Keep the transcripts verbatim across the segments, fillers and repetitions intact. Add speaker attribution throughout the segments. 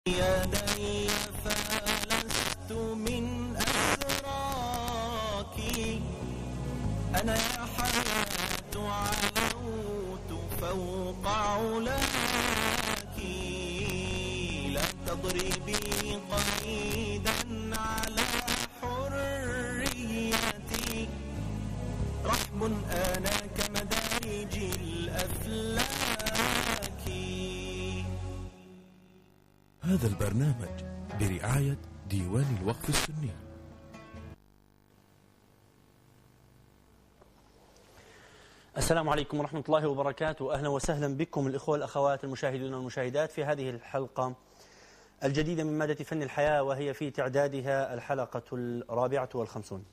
Speaker 1: يدي فلست من أسراكي، أنا يا حياة علوت فوق علاك، لا تضربي قيدا على حريتي، رحب أنا كمدارج الأفلاك.
Speaker 2: هذا البرنامج برعاية ديوان الوقف السني.
Speaker 3: السلام عليكم ورحمة الله وبركاته. أهلا وسهلا بكم الإخوة والأخوات المشاهدون والمشاهدات في هذه الحلقة الجديدة من مادة فن الحياة، وهي في تعدادها الحلقة الرابعة والخمسون.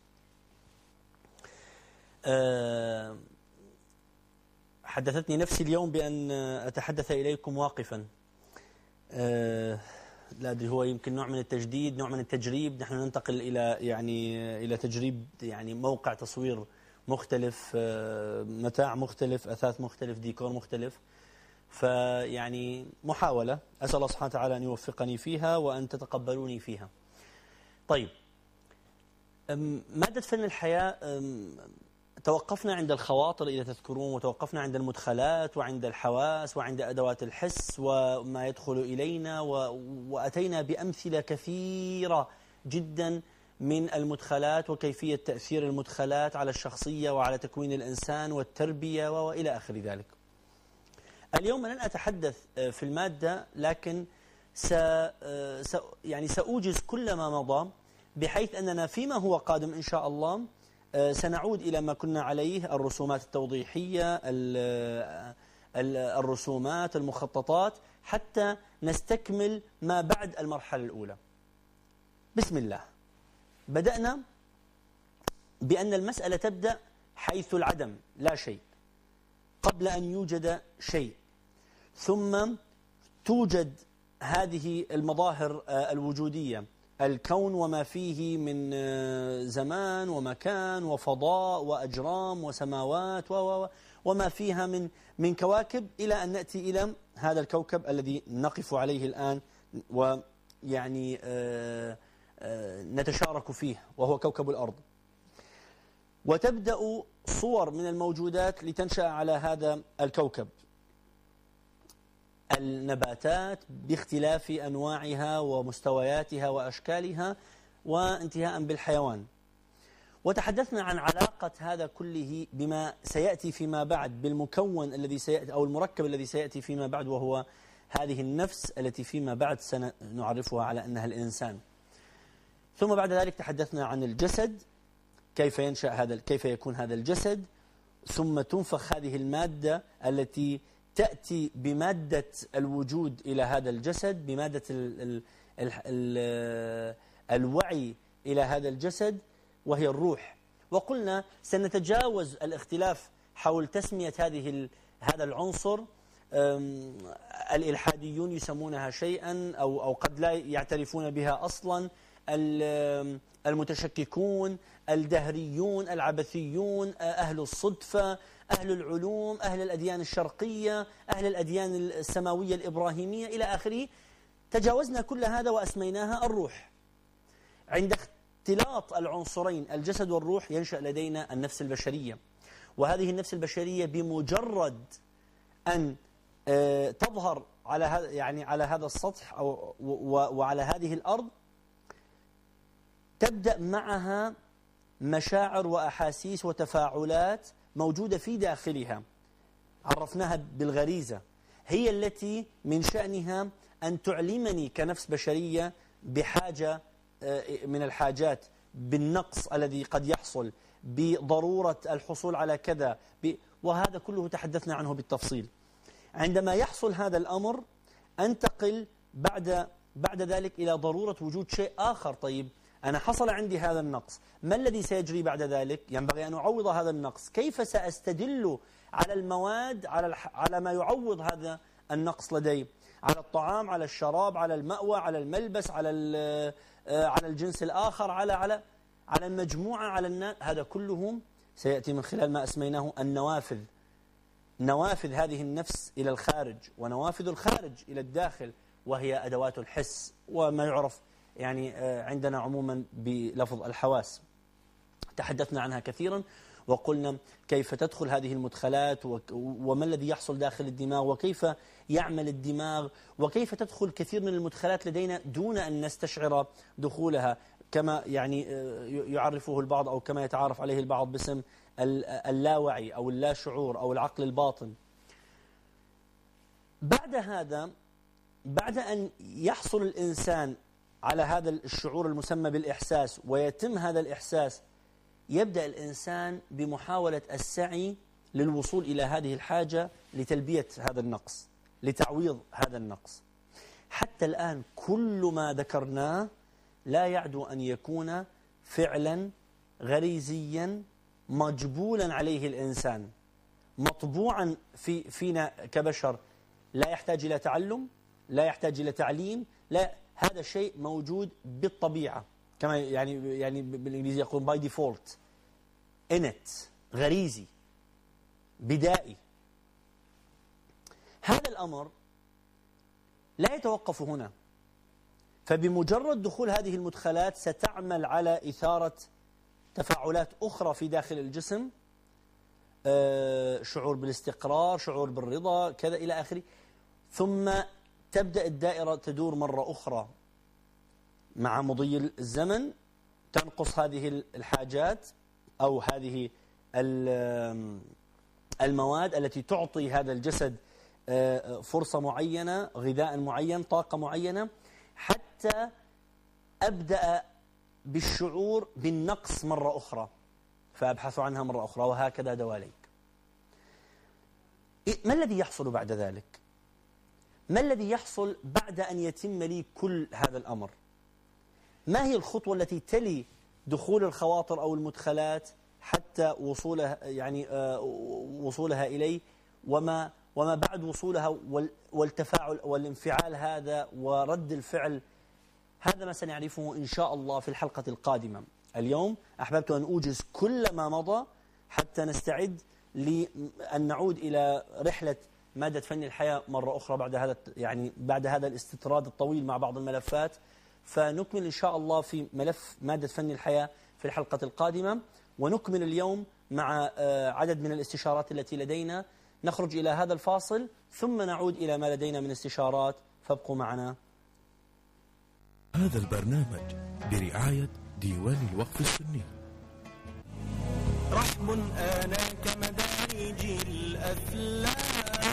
Speaker 3: أه حدثتني نفسي اليوم بأن أتحدث إليكم واقفا. أه لا أدري، هو يمكن نوع من التجديد، نوع من التجريب. نحن ننتقل إلى يعني إلى تجريب يعني موقع تصوير مختلف، متاع مختلف، أثاث مختلف، ديكور مختلف. فيعني محاولة، أسأل الله سبحانه وتعالى أن يوفقني فيها وأن تتقبلوني فيها. طيب، مادة فن الحياة توقفنا عند الخواطر إذا تذكرون، وتوقفنا عند المدخلات وعند الحواس وعند أدوات الحس وما يدخل إلينا، وأتينا بأمثلة كثيرة جدا من المدخلات وكيفية تأثير المدخلات على الشخصية وعلى تكوين الإنسان والتربية وإلى آخر ذلك. اليوم لن أتحدث في المادة، لكن س يعني سأوجز كل ما مضى، بحيث أننا فيما هو قادم إن شاء الله سنعود إلى ما كنا عليه، الرسومات التوضيحية، الرسومات، المخططات، حتى نستكمل ما بعد المرحلة الأولى. بسم الله. بدأنا بأن المسألة تبدأ حيث العدم، لا شيء، قبل أن يوجد شيء، ثم توجد هذه المظاهر الوجودية، الكون وما فيه من زمان ومكان وفضاء وأجرام وسماوات وما فيها من من كواكب، إلى أن نأتي إلى هذا الكوكب الذي نقف عليه الآن ويعني نتشارك فيه، وهو كوكب الأرض. وتبدأ صور من الموجودات لتنشأ على هذا الكوكب، النباتات باختلاف أنواعها ومستوياتها وأشكالها، وانتهاء بالحيوان. وتحدثنا عن علاقة هذا كله بما سيأتي فيما بعد، بالمكون الذي سيأتي أو المركب الذي سيأتي فيما بعد، وهو هذه النفس التي فيما بعد سنعرفها على أنها الإنسان. ثم بعد ذلك تحدثنا عن الجسد، كيف ينشأ هذا، كيف يكون هذا الجسد، ثم تنفخ هذه المادة التي تأتي بمادة الوجود إلى هذا الجسد، بمادة ال ال ال ال الوعي إلى هذا الجسد، وهي الروح. وقلنا سنتجاوز الاختلاف حول تسمية هذه هذا العنصر. الإلحاديون يسمونها شيئا أو أو قد لا يعترفون بها أصلا، المتشككون، الدهريون، العبثيون، أهل الصدفة، أهل العلوم، أهل الأديان الشرقية، أهل الأديان السماوية الإبراهيمية إلى آخره. تجاوزنا كل هذا وأسميناها الروح. عند اختلاط العنصرين الجسد والروح ينشأ لدينا النفس البشرية. وهذه النفس البشرية بمجرد أن تظهر على هذا يعني على هذا السطح أو وعلى هذه الأرض، تبدأ معها مشاعر وأحاسيس وتفاعلات موجودة في داخلها، عرفناها بالغريزة، هي التي من شأنها أن تعلمني كنفس بشرية بحاجة من الحاجات، بالنقص الذي قد يحصل، بضرورة الحصول على كذا، وهذا كله تحدثنا عنه بالتفصيل. عندما يحصل هذا الأمر أنتقل بعد بعد ذلك إلى ضرورة وجود شيء آخر. طيب، أنا حصل عندي هذا النقص، ما الذي سيجري بعد ذلك؟ ينبغي أن أعوض هذا النقص. كيف سأستدل على المواد، على على ما يعوض هذا النقص لدي، على الطعام، على الشراب، على المأوى، على الملبس، على على الجنس الآخر، على على على المجموعة، على الناس. هذا كله سيأتي من خلال ما أسميناه النوافذ، نوافذ هذه النفس إلى الخارج ونوافذ الخارج إلى الداخل، وهي أدوات الحس وما يعرف يعني عندنا عموما بلفظ الحواس. تحدثنا عنها كثيرا وقلنا كيف تدخل هذه المدخلات وما الذي يحصل داخل الدماغ وكيف يعمل الدماغ وكيف تدخل كثير من المدخلات لدينا دون أن نستشعر دخولها، كما يعني يعرفه البعض أو كما يتعارف عليه البعض باسم اللاوعي أو اللا شعور أو العقل الباطن. بعد هذا، بعد أن يحصل الإنسان على هذا الشعور المسمى بالإحساس ويتم هذا الإحساس، يبدأ الإنسان بمحاولة السعي للوصول إلى هذه الحاجة لتلبية هذا النقص، لتعويض هذا النقص. حتى الآن كل ما ذكرناه لا يعدو أن يكون فعلا غريزيا مجبولا عليه الإنسان، مطبوعا في فينا كبشر، لا يحتاج إلى تعلم، لا يحتاج إلى تعليم، لا، هذا الشيء موجود بالطبيعة، كما يعني يعني بالإنجليزي يقولون باي ديفولت، إنت، غريزي، بدائي. هذا الأمر لا يتوقف هنا، فبمجرد دخول هذه المدخلات ستعمل على إثارة تفاعلات أخرى في داخل الجسم، شعور بالاستقرار، شعور بالرضا، كذا إلى آخره، ثم تبدأ الدائرة تدور مرة أخرى. مع مضي الزمن تنقص هذه الحاجات أو هذه المواد التي تعطي هذا الجسد فرصة معينة، غذاء معين، طاقة معينة، حتى أبدأ بالشعور بالنقص مرة أخرى فأبحث عنها مرة أخرى، وهكذا دواليك. ما الذي يحصل بعد ذلك؟ ما الذي يحصل بعد أن يتم لي كل هذا الأمر؟ ما هي الخطوة التي تلي دخول الخواطر أو المدخلات حتى وصولها يعني آه وصولها إلي، وما وما بعد وصولها والتفاعل والانفعال هذا ورد الفعل؟ هذا ما سنعرفه إن شاء الله في الحلقة القادمة. اليوم أحببت أن أوجز كل ما مضى حتى نستعد لأن نعود إلى رحلة مادة فن الحياة مرة أخرى بعد هذا يعني بعد هذا الاستطراد الطويل مع بعض الملفات، فنكمل إن شاء الله في ملف مادة فن الحياة في الحلقة القادمة، ونكمل اليوم مع عدد من الاستشارات التي لدينا. نخرج إلى هذا الفاصل ثم نعود إلى ما لدينا من استشارات، فابقوا معنا.
Speaker 2: هذا البرنامج برعاية ديوان الوقف السني.
Speaker 1: رحم آنا كمدارج الأفلاك.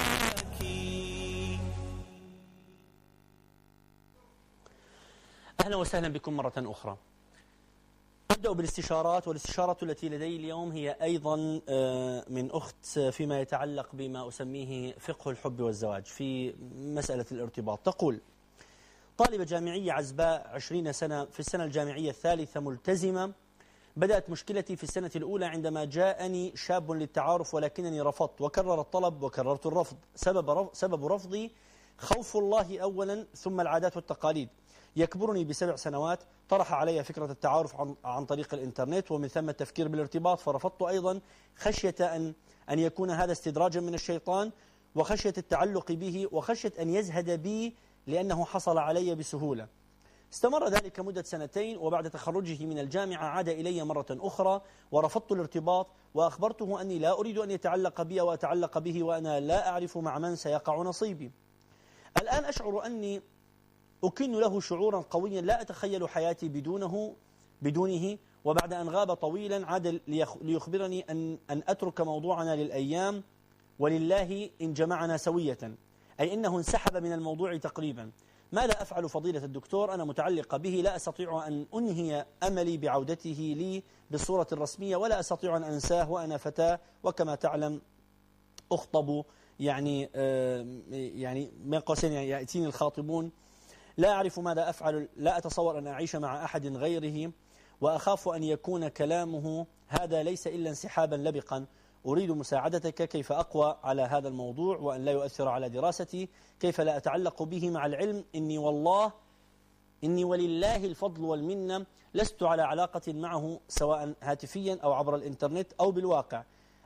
Speaker 3: أهلا وسهلا بكم مرة أخرى. نبدأ بالاستشارات، والاستشارة التي لدي اليوم هي أيضا من أخت فيما يتعلق بما أسميه فقه الحب والزواج في مسألة الارتباط. تقول: طالبة جامعية عزباء عشرين سنة، في السنة الجامعية الثالثة، ملتزمة. بدأت مشكلتي في السنة الأولى عندما جاءني شاب للتعارف ولكنني رفضت، وكرر الطلب وكررت الرفض. سبب سبب رفضي خوف الله أولا، ثم العادات والتقاليد. يكبرني بسبع سنوات، طرح علي فكرة التعارف عن, عن طريق الإنترنت، ومن ثم التفكير بالارتباط، فرفضت أيضا خشية أن, أن يكون هذا استدراجا من الشيطان، وخشية التعلق به، وخشية أن يزهد بي لأنه حصل علي بسهولة. استمر ذلك مدة سنتين، وبعد تخرجه من الجامعة عاد إلي مرة أخرى ورفضت الارتباط، وأخبرته أني لا أريد أن يتعلق بي وأتعلق به، وأنا لا أعرف مع من سيقع نصيبي. الآن أشعر أني أكن له شعورا قويا لا أتخيل حياتي بدونه بدونه وبعد أن غاب طويلا عاد ليخبرني أن, أن أترك موضوعنا للأيام، ولله إن جمعنا سوية، أي إنه انسحب من الموضوع تقريبا. ماذا أفعل فضيلة الدكتور؟ أنا متعلقة به، لا أستطيع أن أنهي أملي بعودته لي بالصورة الرسمية، ولا أستطيع أن أنساه، وأنا فتاة، وكما تعلم أخطب يعني آه يعني من قوسين يأتيني الخاطبون. لا أعرف ماذا أفعل، لا أتصور أن أعيش مع أحد غيره، وأخاف أن يكون كلامه هذا ليس إلا انسحابا لبقا. أريد مساعدتك، كيف أقوى على هذا الموضوع وأن لا يؤثر على دراستي؟ كيف لا أتعلق به مع العلم إني والله إني ولله الفضل والمنة لست على علاقة معه سواء هاتفيا أو عبر الإنترنت أو بالواقع.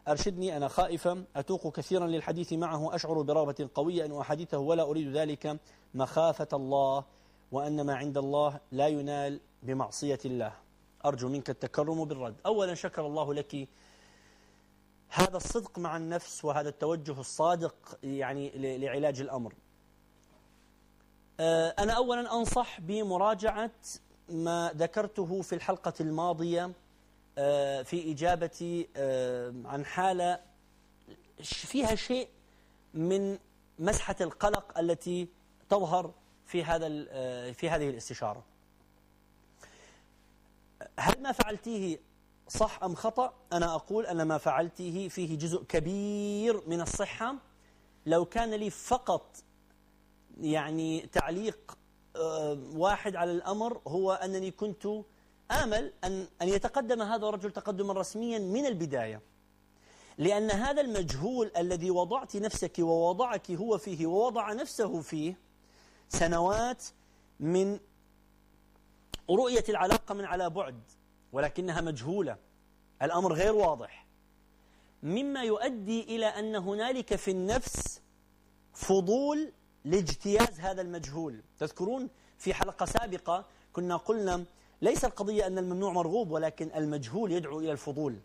Speaker 3: أرشدني أنا خائفة أتوق كثيرا للحديث معه أشعر برغبة قوية أن أحادثه ولا أريد ذلك مخافة الله وأن ما عند الله لا ينال بمعصية الله. أرجو منك التكرم بالرد. أولا شكر الله لك هذا الصدق مع النفس وهذا التوجه الصادق يعني لعلاج الأمر. أنا أولا أنصح بمراجعة ما ذكرته في الحلقة الماضية في إجابتي عن حالة فيها شيء من مسحة القلق التي تظهر في هذا في هذه الاستشارة. هل ما فعلتيه صح أم خطأ؟ أنا أقول أن ما فعلتيه فيه جزء كبير من الصحة. لو كان لي فقط يعني تعليق واحد على الأمر هو أنني كنت آمل أن أن يتقدم هذا الرجل تقدما رسميا من البداية، لأن هذا المجهول الذي وضعت نفسك ووضعك هو فيه ووضع نفسه فيه سنوات من رؤية العلاقة من على بعد، ولكنها مجهولة، الأمر غير واضح، مما يؤدي إلى أن هنالك في النفس فضول لاجتياز هذا المجهول. تذكرون في حلقة سابقة كنا قلنا ليس القضية أن الممنوع مرغوب، ولكن المجهول يدعو إلى الفضول.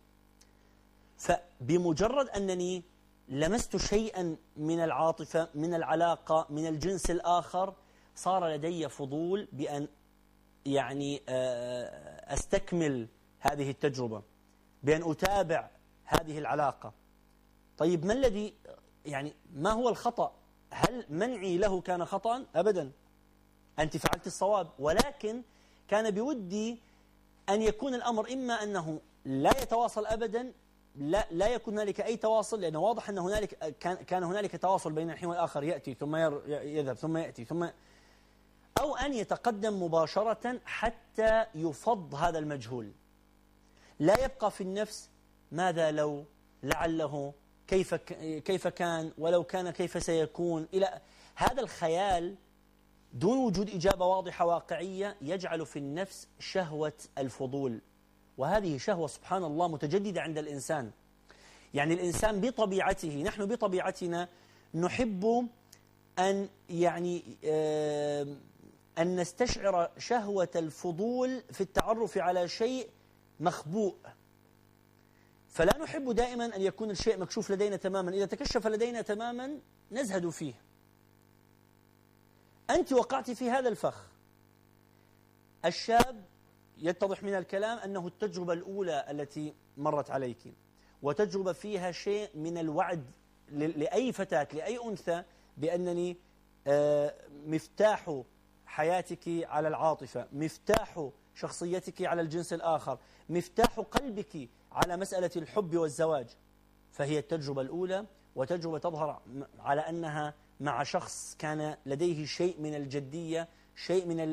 Speaker 3: فبمجرد أنني لمست شيئا من العاطفة من العلاقة من الجنس الآخر صار لدي فضول بأن يعني أستكمل هذه التجربة، بأن أتابع هذه العلاقة. طيب ما الذي يعني ما هو الخطأ؟ هل منعي له كان خطأ؟ أبدا، أنت فعلت الصواب، ولكن كان بودي أن يكون الأمر إما أنه لا يتواصل أبدا، لا لا يكون هنالك أي تواصل، لأنه واضح أن هنالك كان كان هنالك تواصل بين الحين والآخر، يأتي ثم يذهب ثم يأتي ثم، أو أن يتقدم مباشرة حتى يفض هذا المجهول، لا يبقى في النفس ماذا لو، لعله، كيف كيف كان، ولو كان كيف سيكون، إلى هذا الخيال دون وجود إجابة واضحة واقعية يجعل في النفس شهوة الفضول. وهذه شهوة سبحان الله متجددة عند الإنسان. يعني الإنسان بطبيعته، نحن بطبيعتنا نحب أن يعني أن نستشعر شهوة الفضول في التعرف على شيء مخبوء، فلا نحب دائما أن يكون الشيء مكشوف لدينا تماما. إذا تكشف لدينا تماما نزهد فيه. أنت وقعت في هذا الفخ. الشاب يتضح من الكلام أنه التجربة الأولى التي مرت عليك، وتجربة فيها شيء من الوعد لأي فتاة لأي أنثى بأنني مفتاح حياتك على العاطفة، مفتاح شخصيتك على الجنس الآخر، مفتاح قلبك على مسألة الحب والزواج. فهي التجربة الأولى، وتجربة تظهر على أنها مع شخص كان لديه شيء من الجدية، شيء من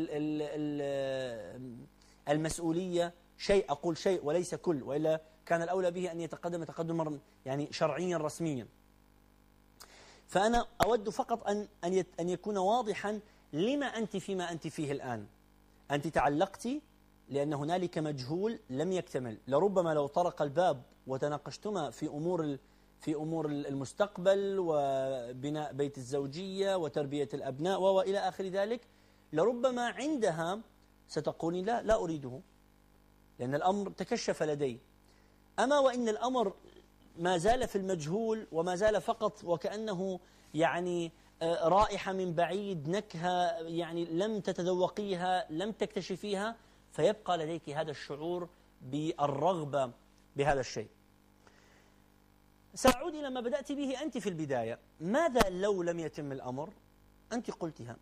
Speaker 3: المسؤولية، شيء، أقول شيء وليس كل، وإلا كان الأولى به أن يتقدم تقدما يعني شرعيا رسميا. فأنا أود فقط أن أن يكون واضحا لما أنت فيما أنت فيه الآن. أنت تعلقت لأن هنالك مجهول لم يكتمل. لربما لو طرق الباب وتناقشتما في أمور في أمور المستقبل وبناء بيت الزوجية وتربية الأبناء وإلى آخر ذلك، لربما عندها ستقولين لا لا أريده لأن الأمر تكشف لدي. أما وإن الأمر ما زال في المجهول وما زال فقط وكأنه يعني رائحة من بعيد، نكهة يعني لم تتذوقيها لم تكتشفيها، فيبقى لديك هذا الشعور بالرغبة بهذا الشيء. سأعود إلى ما بدأت به أنت في البداية. ماذا لو لم يتم الأمر؟ أنت قلتها،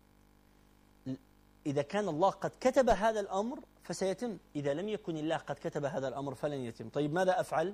Speaker 3: إذا كان الله قد كتب هذا الأمر فسيتم، إذا لم يكن الله قد كتب هذا الأمر فلن يتم. طيب ماذا أفعل؟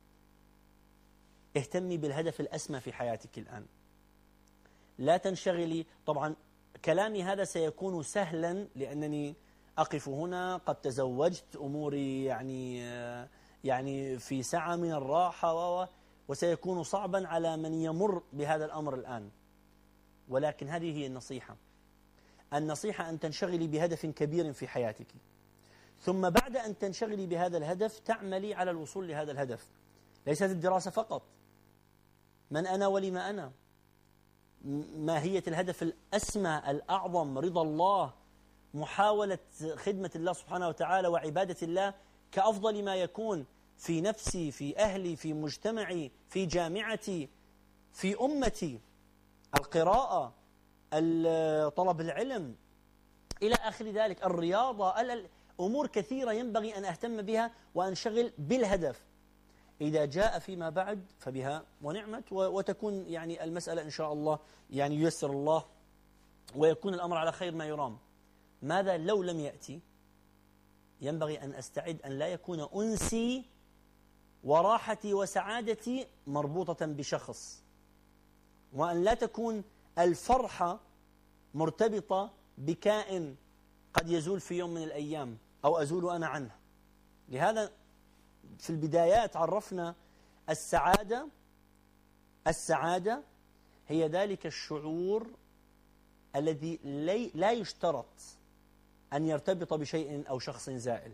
Speaker 3: اهتمي بالهدف الأسمى في حياتك الآن، لا تنشغلي. طبعا كلامي هذا سيكون سهلا لأنني أقف هنا، قد تزوجت، أموري يعني يعني في سعة من الراحة، وسيكون صعبا على من يمر بهذا الأمر الآن. ولكن هذه هي النصيحة. النصيحة أن تنشغلي بهدف كبير في حياتك، ثم بعد أن تنشغلي بهذا الهدف تعملي على الوصول لهذا الهدف. ليست الدراسة فقط، من أنا ولما أنا، ماهية الهدف الأسمى الأعظم، رضا الله، محاولة خدمة الله سبحانه وتعالى وعبادة الله كأفضل ما يكون في نفسي، في أهلي، في مجتمعي، في جامعتي، في أمتي، القراءة، طلب العلم إلى آخر ذلك، الرياضة، أمور كثيرة ينبغي أن أهتم بها وأنشغل بالهدف. إذا جاء فيما بعد فبها ونعمت، وتكون يعني المسألة إن شاء الله يعني ييسر الله ويكون الأمر على خير ما يرام. ماذا لو لم يأتي؟ ينبغي أن أستعد أن لا يكون أنسي وراحتي وسعادتي مربوطة بشخص، وأن لا تكون الفرحة مرتبطة بكائن قد يزول في يوم من الأيام أو أزول أنا عنه. لهذا في البدايات عرفنا السعادة السعادة هي ذلك الشعور الذي لا يشترط أن يرتبط بشيء أو شخص زائل.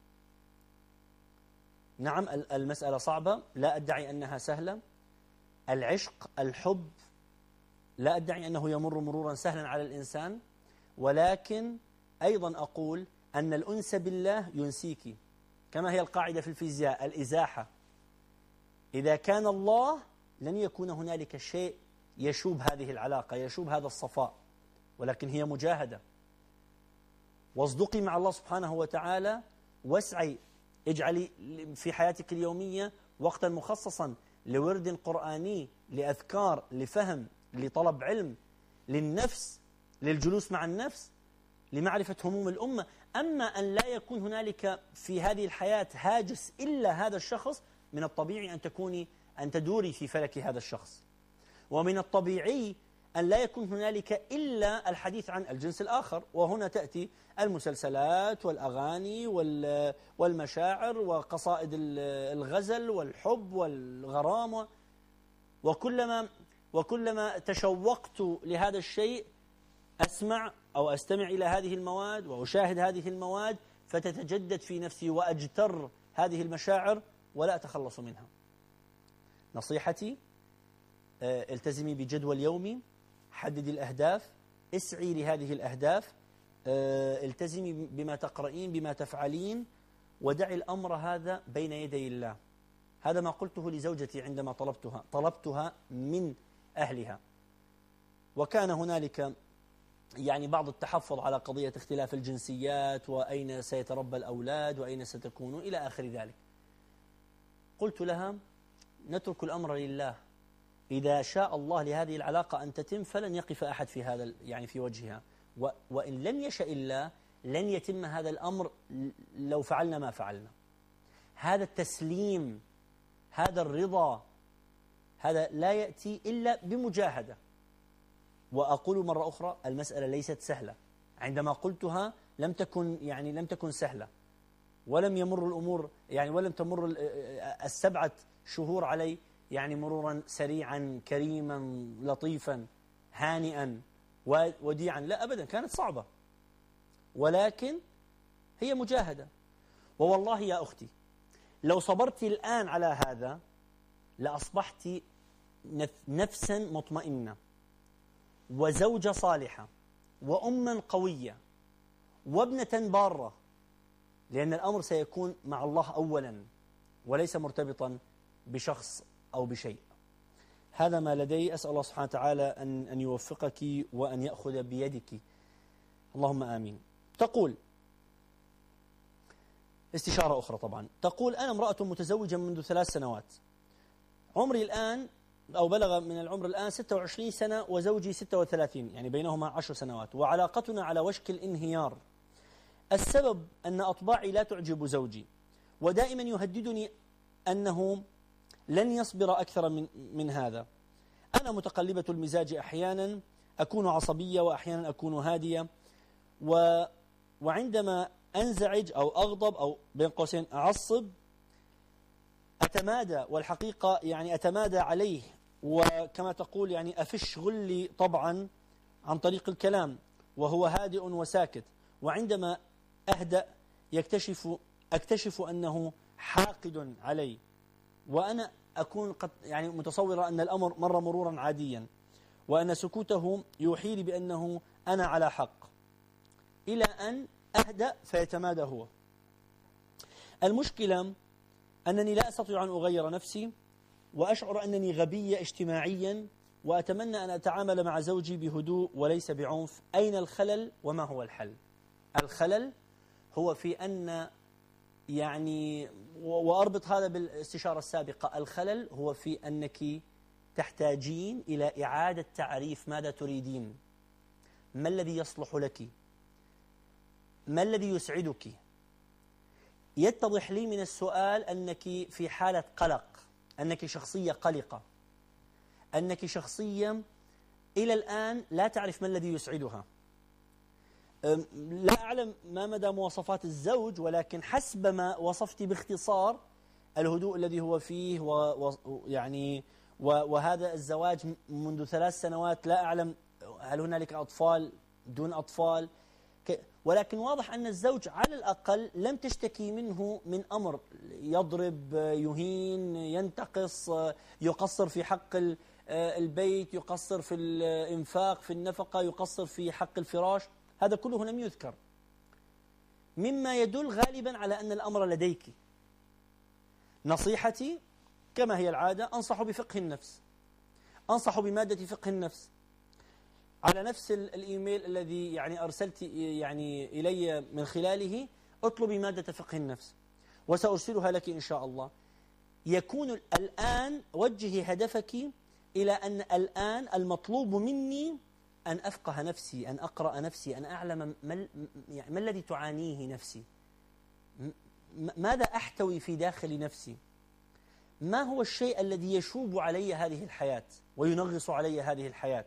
Speaker 3: نعم المسألة صعبة، لا أدعي أنها سهلة. العشق، الحب، لا أدعي أنه يمر مرورا سهلا على الإنسان، ولكن أيضا أقول أن الأنس بالله ينسيك، كما هي القاعدة في الفيزياء، الإزاحة. إذا كان الله لن يكون هنالك شيء يشوب هذه العلاقة، يشوب هذا الصفاء، ولكن هي مجاهدة. واصدقي مع الله سبحانه وتعالى، واسعي، اجعلي في حياتك اليومية وقتا مخصصا لورد قرآني، لأذكار، لفهم، لطلب علم، للنفس، للجلوس مع النفس، لمعرفة هموم الأمة. أما أن لا يكون هنالك في هذه الحياة هاجس إلا هذا الشخص، من الطبيعي أن تكوني أن تدوري في فلك هذا الشخص، ومن الطبيعي أن لا يكون هنالك إلا الحديث عن الجنس الآخر. وهنا تأتي المسلسلات والأغاني والمشاعر وقصائد الغزل والحب والغرام، وكلما وكلما تشوقت لهذا الشيء أسمع أو أستمع إلى هذه المواد وأشاهد هذه المواد، فتتجدد في نفسي وأجتر هذه المشاعر ولا أتخلص منها. نصيحتي: التزمي بجدول يومي، حددي الأهداف، اسعي لهذه الأهداف، التزمي بما تقرأين، بما تفعلين، ودعي الأمر هذا بين يدي الله. هذا ما قلته لزوجتي عندما طلبتها طلبتها من أهلها، وكان هنالك يعني بعض التحفظ على قضية اختلاف الجنسيات، وأين سيتربى الأولاد، وأين ستكونوا إلى آخر ذلك. قلت لها: نترك الأمر لله، إذا شاء الله لهذه العلاقة أن تتم فلن يقف أحد في هذا يعني في وجهها، وإن لم يشاء الله لن يتم هذا الأمر لو فعلنا ما فعلنا. هذا التسليم، هذا الرضا، هذا لا يأتي إلا بمجاهدة. وأقول مرة أخرى: المسألة ليست سهلة. عندما قلتها لم تكن يعني لم تكن سهلة، ولم يمر الأمور يعني ولم تمر السبعة شهور علي يعني مرورا سريعا كريما لطيفا هانئا وديعا، لا أبدا، كانت صعبة، ولكن هي مجاهدة. ووالله يا أختي لو صبرت الآن على هذا لأصبحت نفسا مطمئنة، وزوجة صالحة، وأما قوية، وابنة بارة، لأن الأمر سيكون مع الله أولا وليس مرتبطا بشخص أو بشيء. هذا ما لدي، أسأل الله سبحانه وتعالى أن أن يوفقك وأن يأخذ بيدك، اللهم آمين. تقول استشارة أخرى طبعا، تقول: أنا امرأة متزوجة منذ ثلاث سنوات، عمري الآن أو بلغ من العمر الآن ستة وعشرين سنة، وزوجي ستة وثلاثين، يعني بينهما عشر سنوات، وعلاقتنا على وشك الانهيار. السبب أن أطباعي لا تعجب زوجي، ودائما يهددني أنه لن يصبر أكثر من, من هذا. أنا متقلبة المزاج، أحيانا أكون عصبية وأحيانا أكون هادية، و وعندما أنزعج أو أغضب أو بين قوسين أعصب أتمادى، والحقيقة يعني أتمادى عليه، وكما تقول يعني أفش غلي طبعا عن طريق الكلام، وهو هادئ وساكت. وعندما أهدأ يكتشف أكتشف أنه حاقد علي، وأنا أكون قد يعني متصورة أن الأمر مر مرورا عاديا، وأن سكوته يوحي لي بأنه أنا على حق، إلى أن أهدأ فيتمادى هو. المشكلة أنني لا أستطيع أن أغير نفسي، وأشعر أنني غبية اجتماعيا، وأتمنى أن أتعامل مع زوجي بهدوء وليس بعنف. أين الخلل وما هو الحل؟ الخلل هو في أن يعني، وأربط هذا بالاستشارة السابقة، الخلل هو في أنك تحتاجين إلى إعادة تعريف ماذا تريدين، ما الذي يصلح لك، ما الذي يسعدك. يتضح لي من السؤال أنك في حالة قلق، أنك شخصية قلقة، أنك شخصية إلى الآن لا تعرف ما الذي يسعدها. لا أعلم ما مدى مواصفات الزوج، ولكن حسب ما وصفت باختصار الهدوء الذي هو فيه، ويعني وهذا الزواج منذ ثلاث سنوات، لا أعلم هل هنالك أطفال دون أطفال، ولكن واضح أن الزوج على الأقل لم تشتكي منه من أمر يضرب، يهين، ينتقص، يقصر في حق البيت، يقصر في الإنفاق، في النفقة، يقصر في حق الفراش. هذا كله لم يذكر، مما يدل غالبا على أن الأمر لديك. نصيحتي كما هي العادة، أنصح بفقه النفس، أنصح بمادة فقه النفس على نفس الإيميل الذي يعني أرسلت يعني إلي من خلاله. اطلبي مادة فقه النفس وسأرسلها لك إن شاء الله. يكون الآن وجهي هدفك إلى أن الآن المطلوب مني أن أفقه نفسي، أن أقرأ نفسي، أن أعلم ما, يعني ما الذي تعانيه نفسي، ماذا أحتوي في داخل نفسي، ما هو الشيء الذي يشوب علي هذه الحياة وينغص علي هذه الحياة.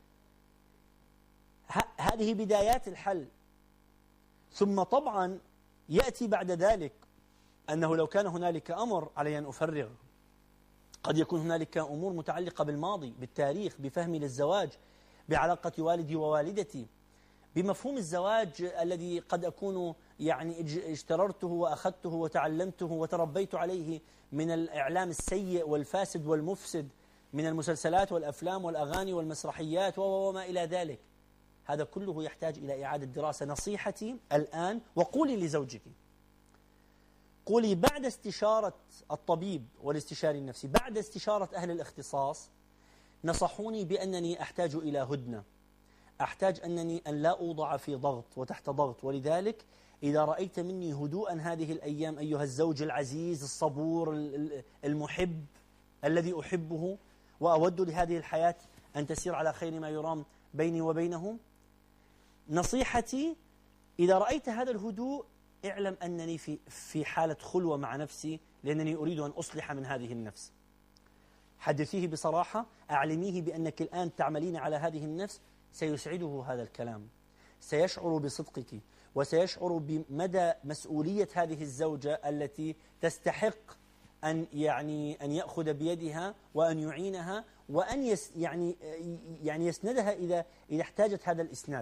Speaker 3: هذه بدايات الحل. ثم طبعا يأتي بعد ذلك أنه لو كان هنالك أمر علي أن أفرغ، قد يكون هنالك أمور متعلقة بالماضي، بالتاريخ، بفهمي للزواج، بعلاقة والدي ووالدتي، بمفهوم الزواج الذي قد أكون يعني اجتررته وأخذته وتعلمته وتربيت عليه من الإعلام السيء والفاسد والمفسد، من المسلسلات والأفلام والأغاني والمسرحيات وما إلى ذلك. هذا كله يحتاج إلى إعادة دراسة. نصيحتي الآن، وقولي لزوجك، قولي بعد استشارة الطبيب والاستشاري النفسي، بعد استشارة أهل الاختصاص، نصحوني بأنني أحتاج إلى هدنة، أحتاج أنني أن لا أوضع في ضغط وتحت ضغط. ولذلك إذا رأيت مني هدوءا هذه الأيام أيها الزوج العزيز الصبور المحب الذي أحبه وأود لهذه الحياة أن تسير على خير ما يرام بيني وبينه، نصيحتي إذا رأيت هذا الهدوء اعلم أنني في في حالة خلوة مع نفسي، لأنني أريد أن أصلح من هذه النفس. حدثيه بصراحة، أعلميه بأنك الآن تعملين على هذه النفس، سيسعده هذا الكلام، سيشعر بصدقك، وسيشعر بمدى مسؤولية هذه الزوجة التي تستحق أن يعني أن يأخذ بيدها وأن يعينها وأن يس يعني يعني يسندها إذا إذا احتاجت هذا الإسناد.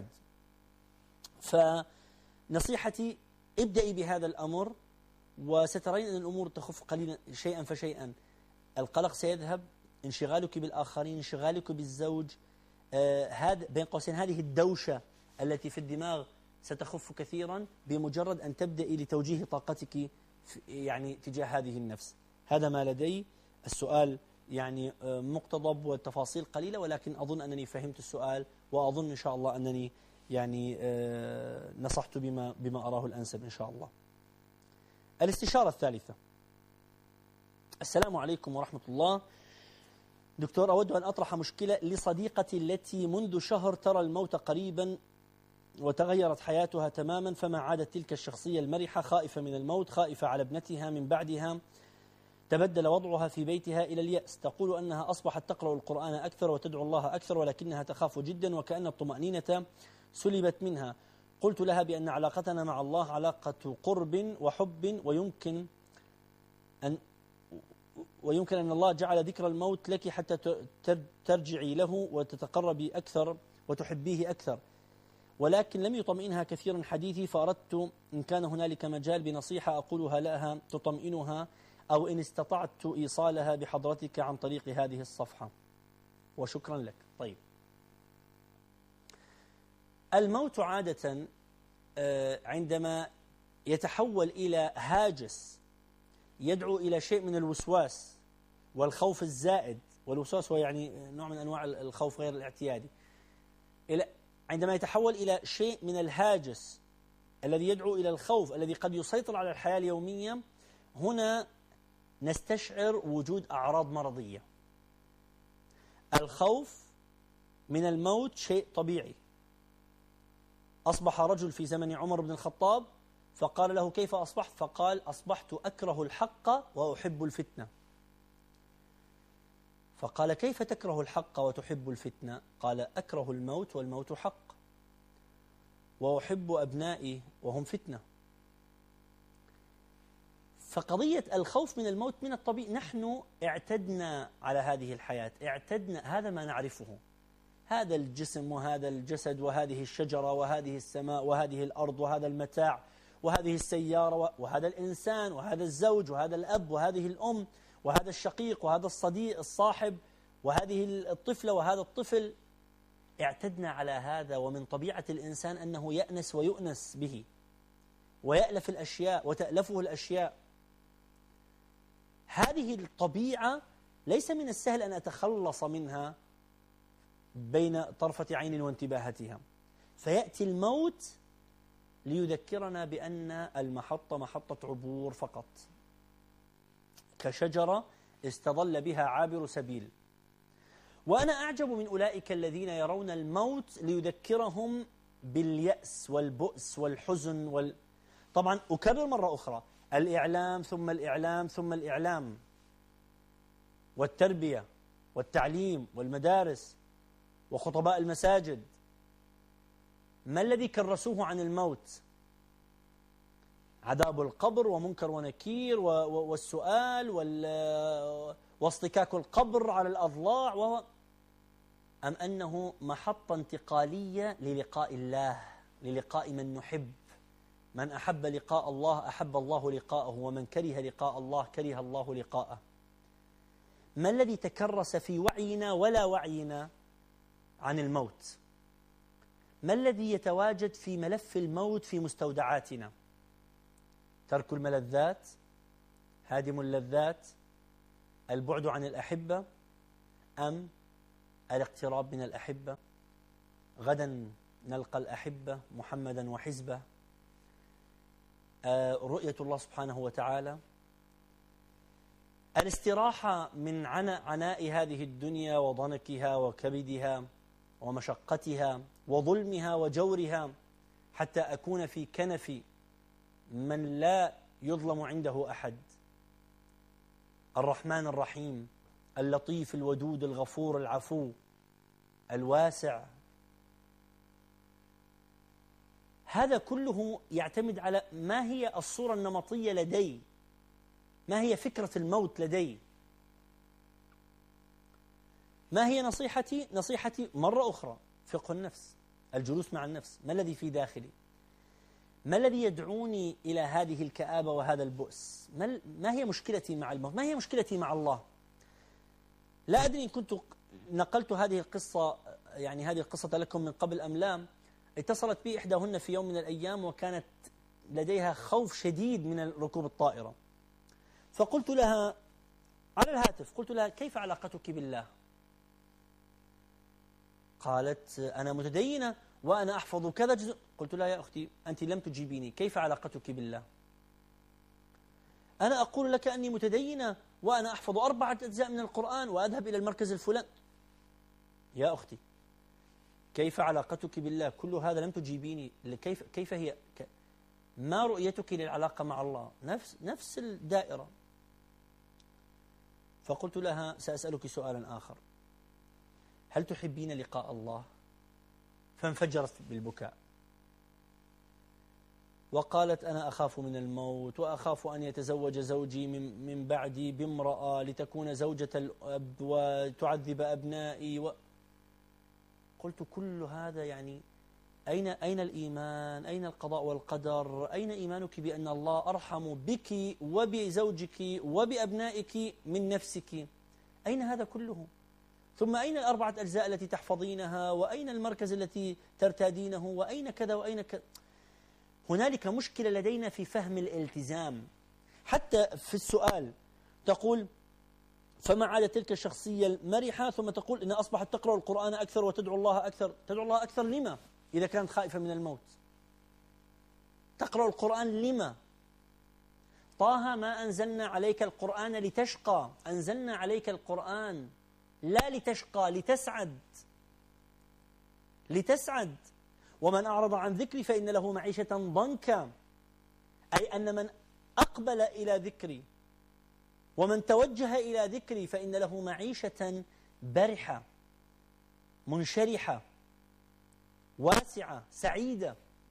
Speaker 3: فنصيحتي ابدأي بهذا الأمر، وسترين أن الأمور تخف قليلا شيئا فشيئا. القلق سيذهب، انشغالك بالآخرين، انشغالك بالزوج، آه هذا بين قوسين هذه الدوشة التي في الدماغ ستخف كثيرا بمجرد أن تبدأي لتوجيه طاقتك يعني تجاه هذه النفس. هذا ما لدي. السؤال يعني مقتضب والتفاصيل قليلة، ولكن أظن أنني فهمت السؤال، وأظن إن شاء الله أنني يعني نصحت بما بما أراه الأنسب إن شاء الله. الاستشارة الثالثة. السلام عليكم ورحمة الله. دكتور، أود أن أطرح مشكلة لصديقتي التي منذ شهر ترى الموت قريبا وتغيرت حياتها تماما، فما عادت تلك الشخصية المرحة، خائفة من الموت، خائفة على ابنتها من بعدها، تبدل وضعها في بيتها إلى اليأس. تقول أنها أصبحت تقرأ القرآن أكثر وتدعو الله أكثر، ولكنها تخاف جدا وكأن الطمأنينة سلبت منها. قلت لها بأن علاقتنا مع الله علاقة قرب وحب، ويمكن أن ويمكن أن الله جعل ذكر الموت لك حتى ترجعي له وتتقربي أكثر وتحبيه أكثر، ولكن لم يطمئنها كثيرا حديثي، فأردت إن كان هنالك مجال بنصيحة أقولها لها تطمئنها أو إن استطعت إيصالها بحضرتك عن طريق هذه الصفحة. وشكرا لك. طيب، الموت عادة عندما يتحول إلى هاجس يدعو إلى شيء من الوسواس والخوف الزائد، والوسواس هو يعني نوع من أنواع الخوف غير الاعتيادي، عندما يتحول إلى شيء من الهاجس الذي يدعو إلى الخوف الذي قد يسيطر على الحياة اليومية، هنا نستشعر وجود أعراض مرضية. الخوف من الموت شيء طبيعي. أصبح رجل في زمن عمر بن الخطاب فقال له: كيف أصبحت؟ فقال: أصبحت أكره الحق وأحب الفتنة. فقال: كيف تكره الحق وتحب الفتنة؟ قال: أكره الموت والموت حق، وأحب أبنائي وهم فتنة. فقضية الخوف من الموت من الطبيعي. نحن اعتدنا على هذه الحياة، اعتدنا، هذا ما نعرفه، هذا الجسم وهذا الجسد وهذه الشجرة وهذه السماء وهذه الأرض وهذا المتاع وهذه السيارة وهذا الإنسان وهذا الزوج وهذا الأب وهذه الأم وهذا الشقيق وهذا الصديق الصاحب وهذه الطفلة وهذا الطفل. اعتدنا على هذا، ومن طبيعة الإنسان أنه يأنس ويؤنس به، ويألف الأشياء وتألفه الأشياء. هذه الطبيعة ليس من السهل أن أتخلص منها بين طرفة عين وانتباهتها. فيأتي الموت ليذكرنا بأن المحطة محطة عبور فقط، كشجرة استظل بها عابر سبيل. وأنا أعجب من أولئك الذين يرون الموت ليذكرهم باليأس والبؤس والحزن وال... طبعا أكرر مرة أخرى، الإعلام ثم الإعلام ثم الإعلام والتربية والتعليم والمدارس وخطباء المساجد، ما الذي كرسوه عن الموت؟ عذاب القبر ومنكر ونكير والسؤال واصطكاك القبر على الأضلاع، وهو أم أنه محطة انتقالية للقاء الله، للقاء من نحب. من أحب لقاء الله أحب الله لقاءه، ومن كره لقاء الله كره الله لقاءه. ما الذي تكرس في وعينا ولا وعينا عن الموت؟ ما الذي يتواجد في ملف الموت في مستودعاتنا؟ ترك الملذات، هادم اللذات، البعد عن الأحبة، أم الاقتراب من الأحبة؟ غدا نلقى الأحبة محمدا وحزبه، آه رؤية الله سبحانه وتعالى، الاستراحة من عناء هذه الدنيا وضنكها وكبدها ومشقتها وظلمها وجورها، حتى أكون في كنف من لا يظلم عنده أحد، الرحمن الرحيم اللطيف الودود الغفور العفو الواسع. هذا كله يعتمد على ما هي الصورة النمطية لدي، ما هي فكرة الموت لدي، ما هي نصيحتي؟ نصيحتي مرة أخرى فقه النفس، الجلوس مع النفس. ما الذي في داخلي؟ ما الذي يدعوني إلى هذه الكآبة وهذا البؤس؟ ما هي مشكلتي مع الموت؟ ما هي مشكلتي مع الله؟ لا أدري إن كنت نقلت هذه القصة، يعني هذه القصة لكم من قبل أم لا. اتصلت بي إحداهن في يوم من الأيام وكانت لديها خوف شديد من ركوب الطائرة، فقلت لها على الهاتف، قلت لها: كيف علاقتك بالله؟ قالت: أنا متدينة وأنا أحفظ كذا جزء. قلت لها: يا أختي أنت لم تجيبيني، كيف علاقتك بالله؟ أنا أقول لك أني متدينة وأنا أحفظ أربعة أجزاء من القرآن وأذهب إلى المركز الفلاني. يا أختي كيف علاقتك بالله؟ كل هذا لم تجيبيني، كيف كيف هي ما رؤيتك للعلاقة مع الله؟ نفس نفس الدائرة. فقلت لها: سأسألك سؤالا آخر، هل تحبين لقاء الله؟ فانفجرت بالبكاء وقالت: أنا أخاف من الموت، وأخاف أن يتزوج زوجي من, من بعدي بامرأة لتكون زوجة الأب وتعذب أبنائي و... قلت: كل هذا يعني أين أين الإيمان؟ أين القضاء والقدر؟ أين إيمانك بأن الله أرحم بك وبزوجك وبأبنائك من نفسك؟ أين هذا كله؟ ثم أين الأربعة أجزاء التي تحفظينها؟ وأين المركز التي ترتادينه؟ وأين كذا وأين كذا؟ هنالك مشكلة لدينا في فهم الالتزام. حتى في السؤال تقول فما عاد تلك الشخصية المرحة، ثم تقول إنها أصبحت تقرأ القرآن أكثر وتدعو الله أكثر. تدعو الله أكثر لما؟ إذا كانت خائفة من الموت. تقرأ القرآن لما؟ طه ما أنزلنا عليك القرآن لتشقى، أنزلنا عليك القرآن لا لتشقى، لتسعد. لتسعد. ومن أعرض عن ذكري فإن له معيشة ضنكا، أي أن من أقبل إلى ذكري ومن توجه إلى ذكري فإن له معيشة برحة منشرحة واسعة سعيدة.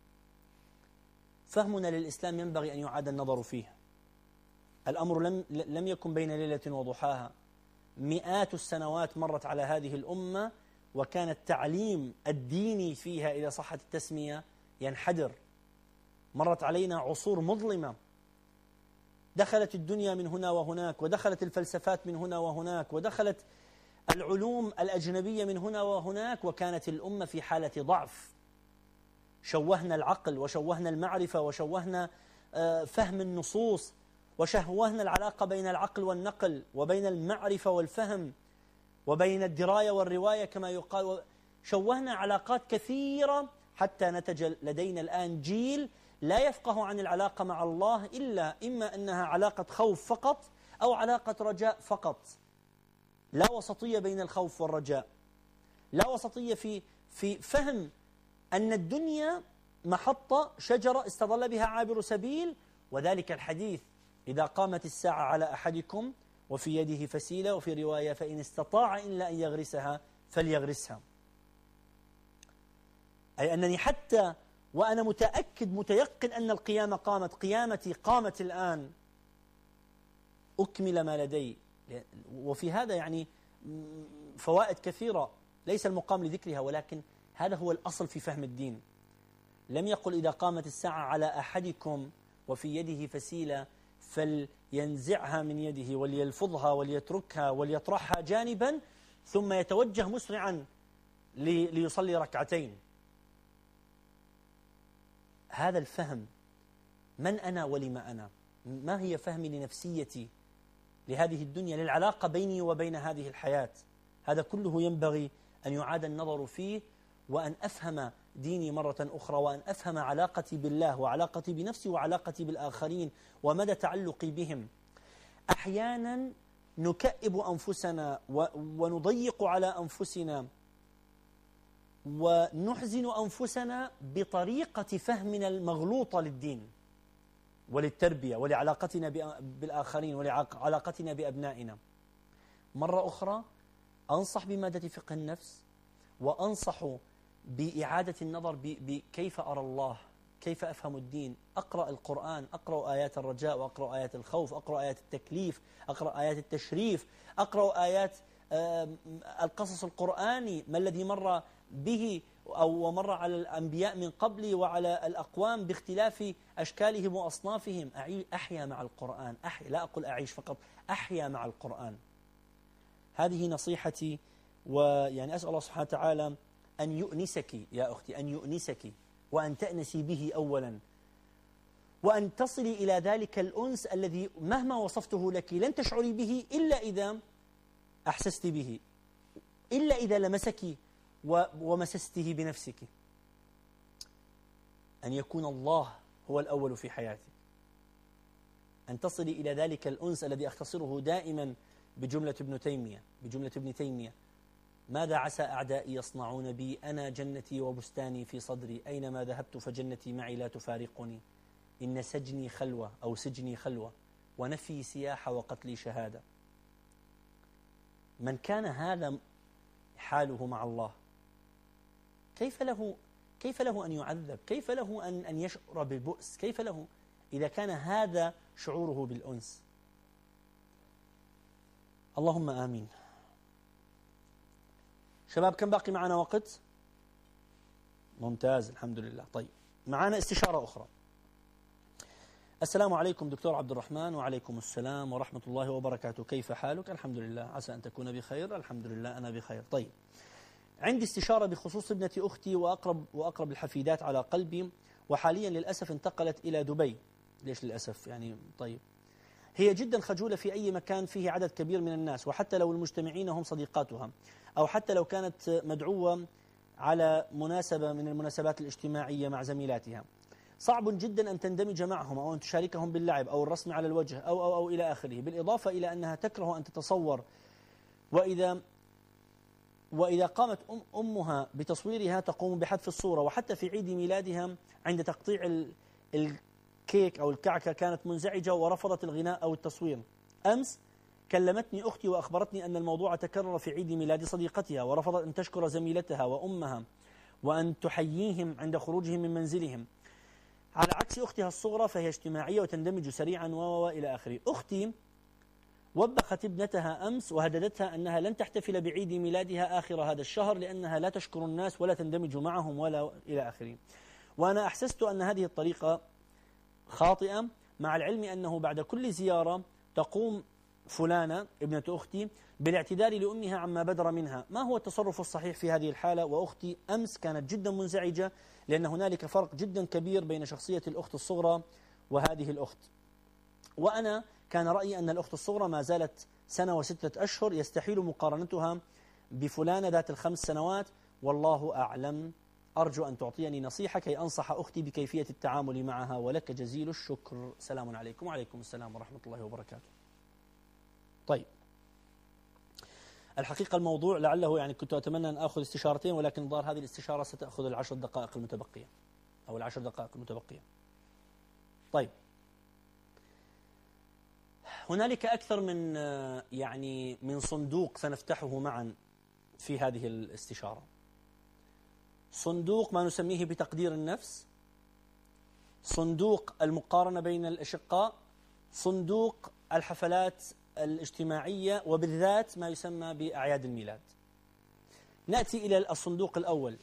Speaker 3: فهمنا للإسلام ينبغي أن يعاد النظر فيه. الأمر لم لم يكن بين ليلة وضحاها. مئات السنوات مرت على هذه الأمة وكان التعليم الديني فيها إذا صحت التسمية ينحدر. مرت علينا عصور مظلمة، دخلت الدنيا من هنا وهناك، ودخلت الفلسفات من هنا وهناك، ودخلت العلوم الأجنبية من هنا وهناك، وكانت الأمة في حالة ضعف. شوهنا العقل وشوهنا المعرفة وشوهنا فهم النصوص وشوهنا العلاقة بين العقل والنقل وبين المعرفة والفهم وبين الدراية والرواية كما يقال. شوهنا علاقات كثيرة حتى نتج لدينا الآن جيل لا يفقه عن العلاقة مع الله إلا إما أنها علاقة خوف فقط أو علاقة رجاء فقط. لا وسطية بين الخوف والرجاء، لا وسطية في في فهم أن الدنيا محطة شجرة استظل بها عابر سبيل. وذلك الحديث إذا قامت الساعة على أحدكم وفي يده فسيلة، وفي رواية فإن استطاع إلا أن يغرسها فليغرسها. أي أنني حتى وأنا متأكد متيقن أن القيامة قامت، قيامتي قامت الآن، أكمل ما لدي. وفي هذا يعني فوائد كثيرة ليس المقام لذكرها، ولكن هذا هو الأصل في فهم الدين. لم يقل إذا قامت الساعة على أحدكم وفي يده فسيلة فلينزعها من يده وليلفظها وليتركها وليطرحها جانبا ثم يتوجه مسرعا ليصلي ركعتين. هذا الفهم، من أنا ولما أنا؟ ما هي فهمي لنفسيتي لهذه الدنيا، للعلاقة بيني وبين هذه الحياة؟ هذا كله ينبغي أن يعاد النظر فيه، وأن أفهم ديني مرة أخرى، وأن أفهم علاقتي بالله وعلاقتي بنفسي وعلاقتي بالآخرين ومدى تعلقي بهم. أحيانا نكئب أنفسنا ونضيق على أنفسنا ونحزن أنفسنا بطريقة فهمنا المغلوطة للدين وللتربية ولعلاقتنا بالآخرين ولعلاقتنا بأبنائنا. مرة أخرى أنصح بمادة فقه النفس، وأنصح بإعادة النظر بكيف أرى الله، كيف أفهم الدين. أقرأ القرآن، أقرأ آيات الرجاء وأقرأ آيات الخوف، أقرأ آيات التكليف، أقرأ آيات التشريف، أقرأ آيات القصص القرآني، ما الذي مر به أو مر على الأنبياء من قبلي وعلى الأقوام باختلاف أشكالهم وأصنافهم. أحيا مع القرآن، أحيا، لا أقول أعيش فقط، أحيا مع القرآن. هذه نصيحتي، ويعني أسأل الله سبحانه وتعالى أن يؤنسك يا أختي، أن يؤنسك وأن تأنسي به أولا، وأن تصلي إلى ذلك الأنس الذي مهما وصفته لك لن تشعري به إلا إذا أحسست به، إلا إذا لمسك ومسسته بنفسك. أن يكون الله هو الأول في حياتك، أن تصلي إلى ذلك الأنس الذي أختصره دائما بجملة ابن تيمية بجملة ابن تيمية ماذا عسى أعدائي يصنعون بي، أنا جنتي وبستاني في صدري، أينما ذهبت فجنتي معي لا تفارقني، إن سجني خلوة أو سجني خلوة ونفي سياحة وقتلي شهادة. من كان هذا حاله مع الله كيف له كيف له أن يعذب؟ كيف له أن أن يشعر بالبؤس؟ كيف له إذا كان هذا شعوره بالأنس؟ اللهم آمين. شباب كم باقي معنا وقت؟ ممتاز الحمد لله. طيب معنا استشارة أخرى. السلام عليكم دكتور عبد الرحمن. وعليكم السلام ورحمة الله وبركاته، كيف حالك؟ الحمد لله، عسى أن تكون بخير. الحمد لله أنا بخير. طيب عندي استشارة بخصوص ابنة أختي وأقرب, وأقرب الحفيدات على قلبي، وحاليا للأسف انتقلت إلى دبي. ليش للأسف يعني؟ طيب هي جدا خجولة في أي مكان فيه عدد كبير من الناس، وحتى لو المجتمعين هم صديقاتها، أو حتى لو كانت مدعوة على مناسبة من المناسبات الاجتماعية مع زميلاتها، صعب جدا أن تندمج معهم أو أن تشاركهم باللعب أو الرسم على الوجه أو, أو, أو إلى آخره. بالإضافة إلى أنها تكره أن تتصور، وإذا وإذا قامت أم أمها بتصويرها تقوم بحذف الصورة. وحتى في عيد ميلادها عند تقطيع الكيك أو الكعكة كانت منزعجة ورفضت الغناء أو التصوير. أمس كلمتني أختي وأخبرتني أن الموضوع تكرر في عيد ميلاد صديقتها، ورفضت أن تشكر زميلتها وأمها وأن تحييهم عند خروجهم من منزلهم، على عكس أختها الصغرى فهي اجتماعية وتندمج سريعا وإلى آخره. أختي وبخت ابنتها أمس وهددتها أنها لن تحتفل بعيد ميلادها آخر هذا الشهر لأنها لا تشكر الناس ولا تندمج معهم ولا إلى آخره. وأنا أحسست أن هذه الطريقة خاطئة، مع العلم أنه بعد كل زيارة تقوم فلانة ابنة أختي بالاعتذار لأمها عما بدر منها. ما هو التصرف الصحيح في هذه الحالة؟ وأختي أمس كانت جدا منزعجة لأن هنالك فرق جدا كبير بين شخصية الأخت الصغرى وهذه الأخت، وأنا كان رأيي أن الأخت الصغرى ما زالت سنة وستة أشهر، يستحيل مقارنتها بفلانة ذات الخمس سنوات، والله أعلم. أرجو أن تعطيني نصيحة كي أنصح أختي بكيفية التعامل معها، ولك جزيل الشكر. سلام عليكم. وعليكم السلام ورحمة الله وبركاته. طيب الحقيقة الموضوع لعله يعني كنت أتمنى أن أخذ استشارتين، ولكن ظهر هذه الاستشارة ستأخذ العشر دقائق المتبقية أو العشر دقائق المتبقية. طيب هنالك أكثر من يعني من صندوق سنفتحه معا في هذه الاستشارة. صندوق ما نسميه بتقدير النفس، صندوق المقارنة بين الأشقاء، صندوق الحفلات الاجتماعية وبالذات ما يسمى بأعياد الميلاد. نأتي إلى الصندوق الأول.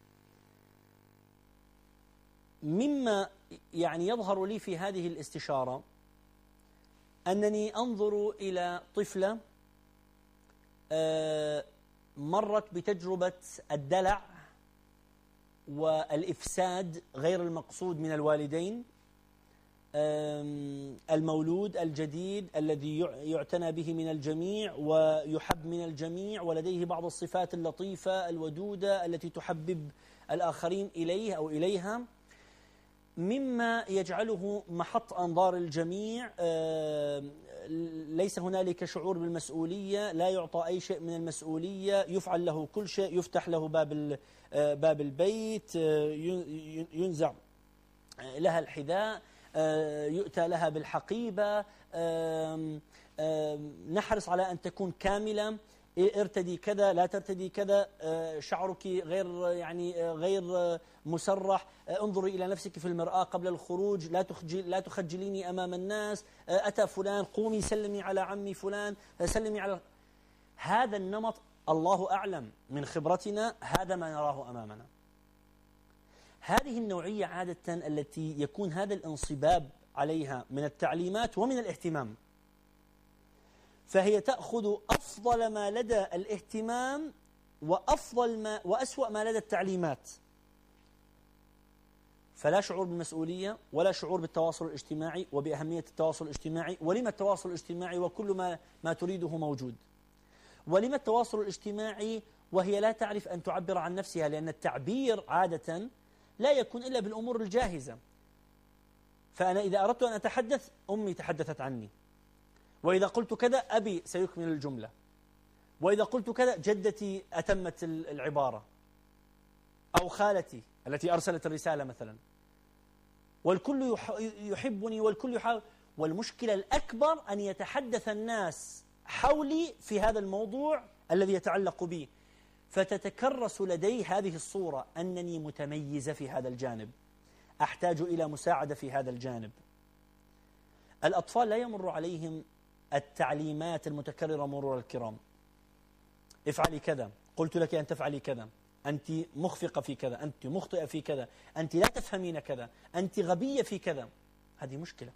Speaker 3: مما يعني يظهر لي في هذه الاستشارة أنني أنظر إلى طفلة مرت بتجربة الدلع والإفساد غير المقصود من الوالدين، المولود الجديد الذي يعتنى به من الجميع ويحب من الجميع، ولديه بعض الصفات اللطيفة الودودة التي تحبب الآخرين إليه أو إليها، مما يجعله محط أنظار الجميع. ليس هنالك شعور بالمسؤولية، لا يعطى أي شيء من المسؤولية، يفعل له كل شيء، يفتح له باب باب البيت، ينزع لها الحذاء، يؤتى لها بالحقيبة، نحرص على أن تكون كاملة، ارتدي كذا لا ترتدي كذا، شعرك غير يعني غير مسرح، انظري إلى نفسك في المرآة قبل الخروج، لا تخجل لا تخجليني أمام الناس، أتى فلان قومي سلمي على عمي فلان، سلمي على. هذا النمط الله أعلم من خبرتنا هذا ما نراه أمامنا. هذه النوعية عادة التي يكون هذا الانصباب عليها من التعليمات ومن الاهتمام، فهي تأخذ أفضل ما لدى الاهتمام وأفضل ما وأسوأ ما لدى التعليمات، فلا شعور بالمسؤولية ولا شعور بالتواصل الاجتماعي وبأهمية التواصل الاجتماعي. ولما التواصل الاجتماعي وكل ما ما تريده موجود؟ ولما التواصل الاجتماعي وهي لا تعرف أن تعبر عن نفسها؟ لأن التعبير عادة لا يكون إلا بالأمور الجاهزة. فأنا إذا أردت أن أتحدث أمي تحدثت عني، وإذا قلت كذا أبي سيكمل الجملة، وإذا قلت كذا جدتي أتمت العبارة، أو خالتي التي أرسلت الرسالة مثلا، والكل يحبني والكل يحاول. والمشكلة الأكبر أن يتحدث الناس حولي في هذا الموضوع الذي يتعلق بي، فتتكرس لدي هذه الصورة أنني متميزة في هذا الجانب، أحتاج إلى مساعدة في هذا الجانب. الأطفال لا يمر عليهم التعليمات المتكررة مرور الكرام، افعلي كذا، قلت لك أن تفعلي كذا، أنت مخفقة في كذا، أنت مخطئة في كذا، أنت لا تفهمين كذا، أنت غبية في كذا. هذه مشكلة.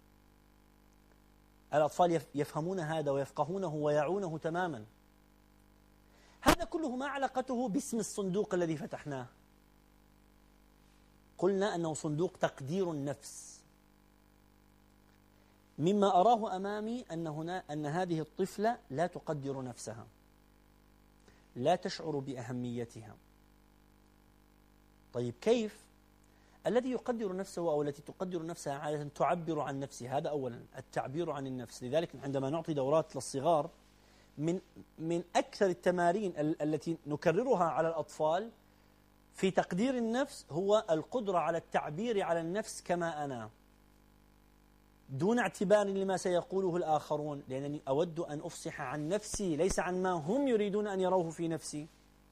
Speaker 3: الأطفال يفهمون هذا ويفقهونه ويعونه تماما. هذا كله ما علاقته باسم الصندوق الذي فتحناه؟ قلنا أنه صندوق تقدير النفس. مما أراه أمامي أن هنا أن هذه الطفلة لا تقدر نفسها، لا تشعر بأهميتها. طيب كيف؟ الذي يقدر نفسه أو التي تقدر نفسها عادة تعبر عن نفسها. هذا أولا، التعبير عن النفس. لذلك عندما نعطي دورات للصغار من من أكثر التمارين التي نكررها على الأطفال في تقدير النفس هو القدرة على التعبير على النفس كما أنا، دون اعتبار لما سيقوله الآخرون، لأنني أود أن أفصح عن نفسي ليس عن ما هم يريدون أن يروه في نفسي.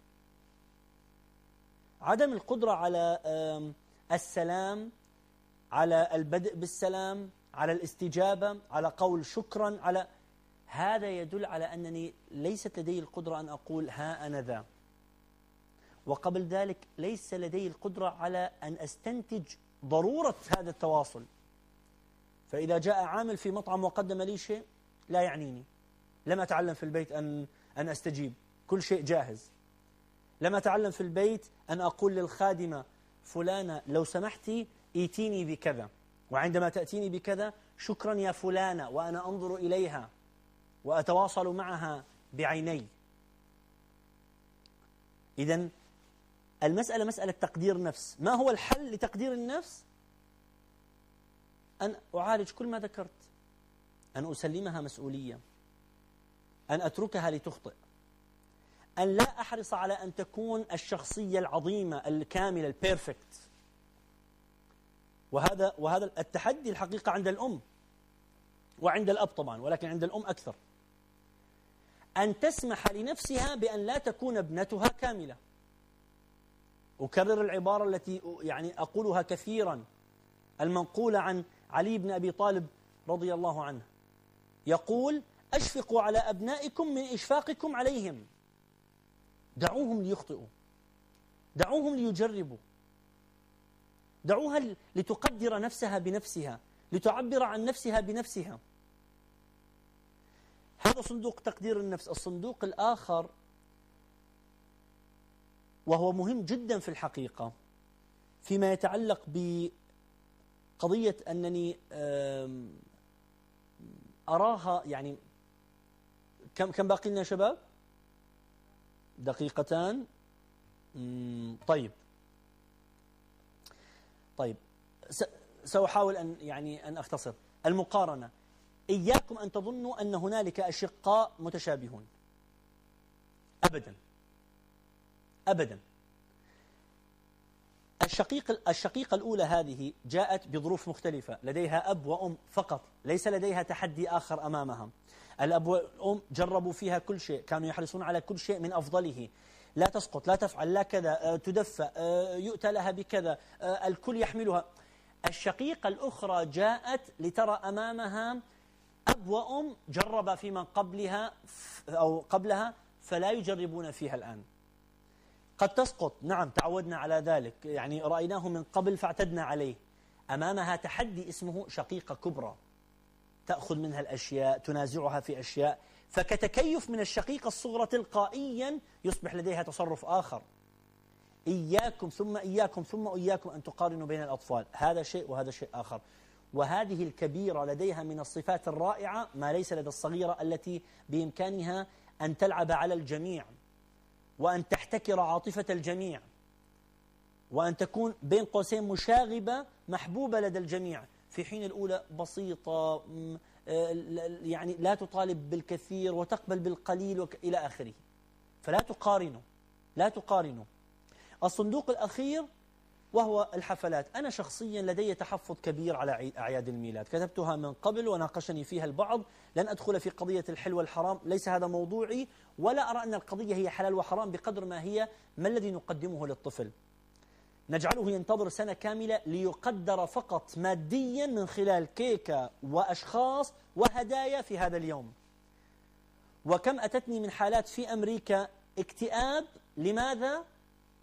Speaker 3: عدم القدرة على السلام، على البدء بالسلام، على الاستجابة، على قول شكرا، على هذا يدل على أنني ليست لدي القدرة أن أقول ها أنا ذا. وقبل ذلك ليس لدي القدرة على أن أستنتج ضرورة هذا التواصل. فإذا جاء عامل في مطعم وقدم لي شيء لا يعنيني، لم أتعلم في البيت أن أن أستجيب، كل شيء جاهز. لم أتعلم في البيت أن أقول للخادمة فلانة لو سمحتي ائتيني بكذا، وعندما تأتيني بكذا شكرا يا فلانة، وأنا أنظر إليها وأتواصل معها بعيني. إذن المسألة مسألة تقدير نفس. ما هو الحل لتقدير النفس؟ أن أعالج كل ما ذكرت، أن أسلمها مسؤولية، أن أتركها لتخطئ، أن لا أحرص على أن تكون الشخصية العظيمة الكاملة البيرفكت. وهذا وهذا التحدي الحقيقة عند الأم وعند الأب طبعا، ولكن عند الأم أكثر. أن تسمح لنفسها بأن لا تكون ابنتها كاملة. أكرر العبارة التي يعني أقولها كثيرا، المنقولة عن علي بن أبي طالب رضي الله عنه، يقول: أشفقوا على أبنائكم من إشفاقكم عليهم. دعوهم ليخطئوا، دعوهم ليجربوا، دعوها لتقدر نفسها بنفسها، لتعبر عن نفسها بنفسها. هذا صندوق تقدير النفس. الصندوق الآخر وهو مهم جدا في الحقيقة فيما يتعلق بقضية أنني أراها، يعني كم كم باقي لنا يا شباب؟ دقيقتان. طيب طيب سأحاول أن يعني أن أختصر. المقارنة، إياكم أن تظنوا أن هنالك أشقاء متشابهون، أبدا أبدا. الشقيق الشقيقة الأولى هذه جاءت بظروف مختلفة، لديها أب وأم فقط، ليس لديها تحدي آخر أمامها. الأب والأم جربوا فيها كل شيء، كانوا يحرصون على كل شيء من أفضله، لا تسقط، لا تفعل، لا كذا، تدفى، يؤتى لها بكذا، الكل يحملها. الشقيقة الأخرى جاءت لترى أمامها أب وأم جرب في من قبلها أو قبلها فلا يجربون فيها الآن. قد تسقط، نعم، تعودنا على ذلك، يعني رأيناه من قبل فاعتدنا عليه. أمامها تحدي اسمه شقيقة كبرى، تأخذ منها الأشياء، تنازعها في أشياء، فكتكيف من الشقيقة الصغرى تلقائيا يصبح لديها تصرف آخر. إياكم ثم إياكم ثم إياكم أن تقارنوا بين الأطفال، هذا شيء وهذا شيء آخر. وهذه الكبيرة لديها من الصفات الرائعة ما ليس لدى الصغيرة، التي بإمكانها أن تلعب على الجميع، وأن تحتكر عاطفة الجميع، وأن تكون بين قوسين مشاغبة محبوبة لدى الجميع، في حين الأولى بسيطة، يعني لا تطالب بالكثير وتقبل بالقليل إلى آخره. فلا تقارنوا، لا تقارنوا. الصندوق الأخير وهو الحفلات. أنا شخصيا لدي تحفظ كبير على أعياد الميلاد، كتبتها من قبل وناقشني فيها البعض. لن أدخل في قضية الحل والحرام، ليس هذا موضوعي، ولا أرى أن القضية هي حلال وحرام بقدر ما هي ما الذي نقدمه للطفل. نجعله ينتظر سنة كاملة ليقدر فقط ماديا من خلال كيكة وأشخاص وهدايا في هذا اليوم. وكم أتتني من حالات في أمريكا اكتئاب، لماذا؟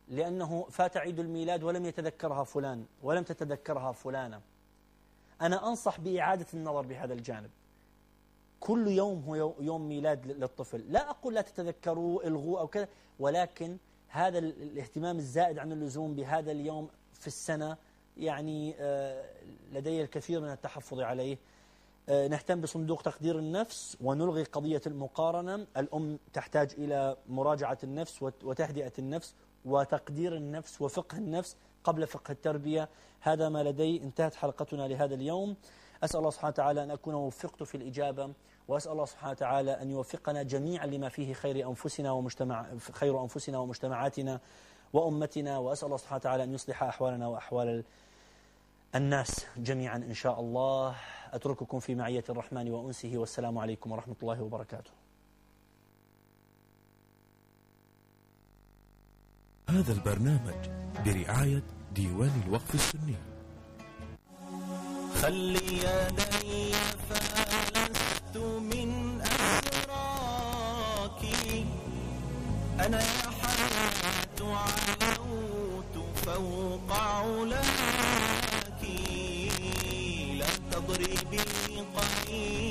Speaker 3: لأنه فات عيد الميلاد ولم يتذكرها فلان ولم تتذكرها فلانة. أنا أنصح بإعادة النظر بهذا الجانب. كل يوم هو يوم ميلاد للطفل، لا أقول لا تتذكروا الغوا أو كذا، ولكن هذا الاهتمام الزائد عن اللزوم بهذا اليوم في السنة يعني لدي الكثير من التحفظ عليه. نهتم بصندوق تقدير النفس ونلغي قضية المقارنة. الأم تحتاج إلى مراجعة النفس وتهدئة النفس وتقدير النفس وفقه النفس قبل فقه التربية. هذا ما لدي. انتهت حلقتنا لهذا اليوم. أسأل الله سبحانه وتعالى أن أكون وفقت في الإجابة، وأسأل الله سبحانه وتعالى أن يوفقنا جميعا لما فيه خير أنفسنا ومجتمع خير أنفسنا ومجتمعاتنا وأمتنا، وأسأل الله سبحانه وتعالى أن يصلح أحوالنا وأحوال الناس جميعا إن شاء الله. أترككم في معية الرحمن وأنسه، والسلام عليكم ورحمة الله وبركاته.
Speaker 2: هذا البرنامج برعاية ديوان الوقف السني.
Speaker 1: خلي يدي فلست من أسراكي، أنا يا حياة علوت فوق علاك، لا تضربي قليلا